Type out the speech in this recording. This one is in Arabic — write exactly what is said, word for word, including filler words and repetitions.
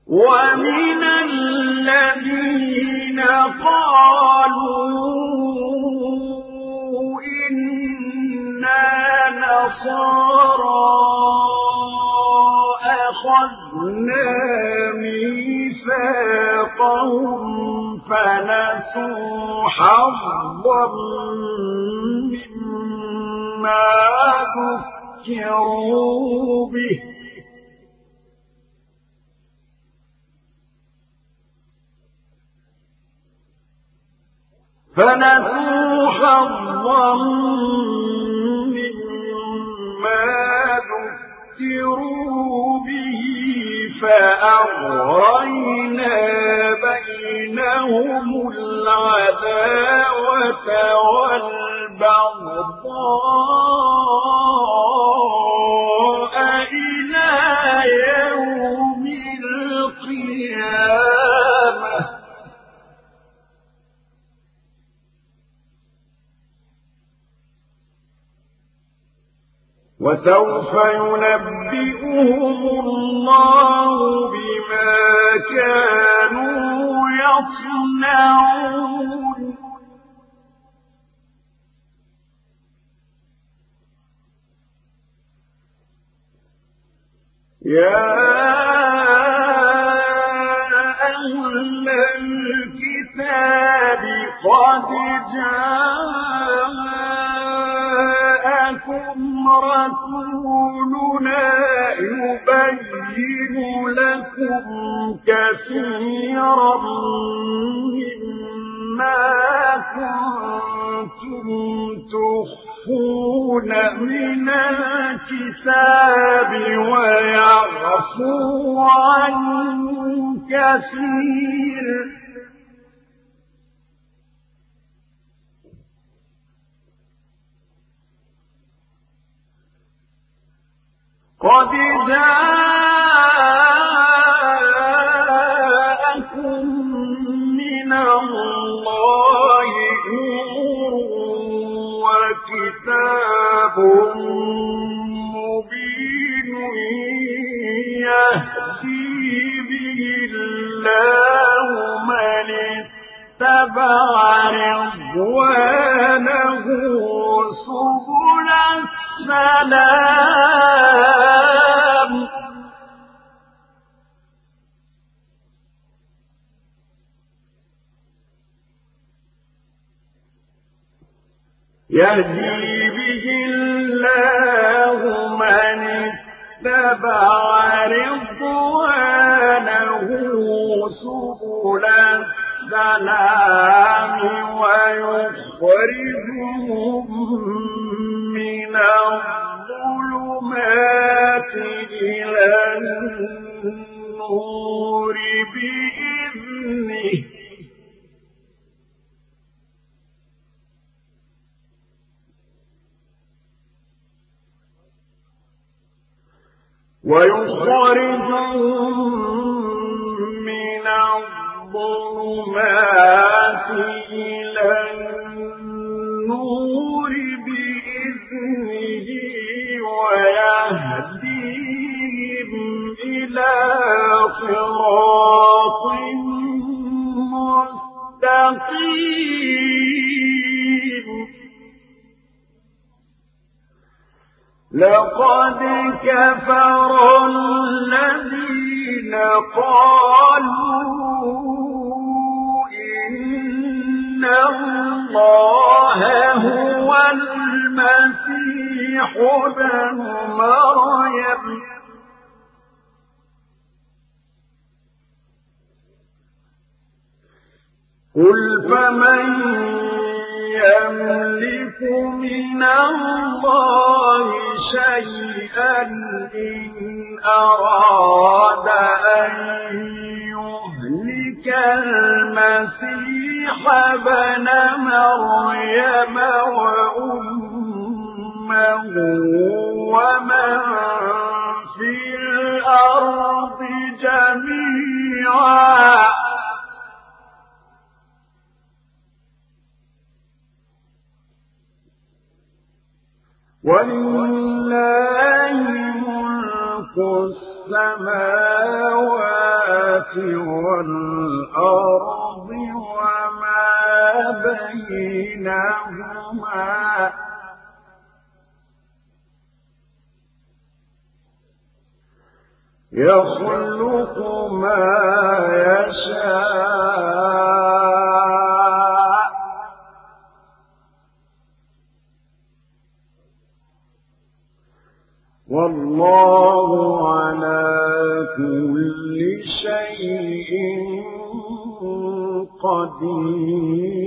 ومن الذين قالوا إنا نصارى أخذنا ميثاقهم فنسوا حظا مما ذكروا به فنسوا حظا مما ذكروا به فأغرينا بينهم العداوة والبغضاء إلى يوم القيامة وسوف ينبئهم الله بما كانوا يصنعون يا أهل الكتاب قد جاءكم رسولنا يبين لكم كثيرا مما كنتم تخفون من الكتاب ويعفو عن كثير قد جاءكم من الله نور وكتاب مبين يهدي به الله من اتبع رضوانه سبل السلام يهدي به الله من اتبع رضوانه سبل السلام ويخرجهم من الظلمات إلى النور بإذنه ويخرجهم من الظلمات إلى النور بإذنه ويهديهم إلى صراط مستقيم لقد كفر الذين قالوا إن الله هو المسيح ابن مريم قل فمن يملك من الله شيئا إن أراد أن يهلك المسيح ابن مريم وأمه ومن في الأرض جميعا ولله ملك السماوات السماوات والأرض وما بينهما يخلق ما يشاء والله على كل شيء قدير.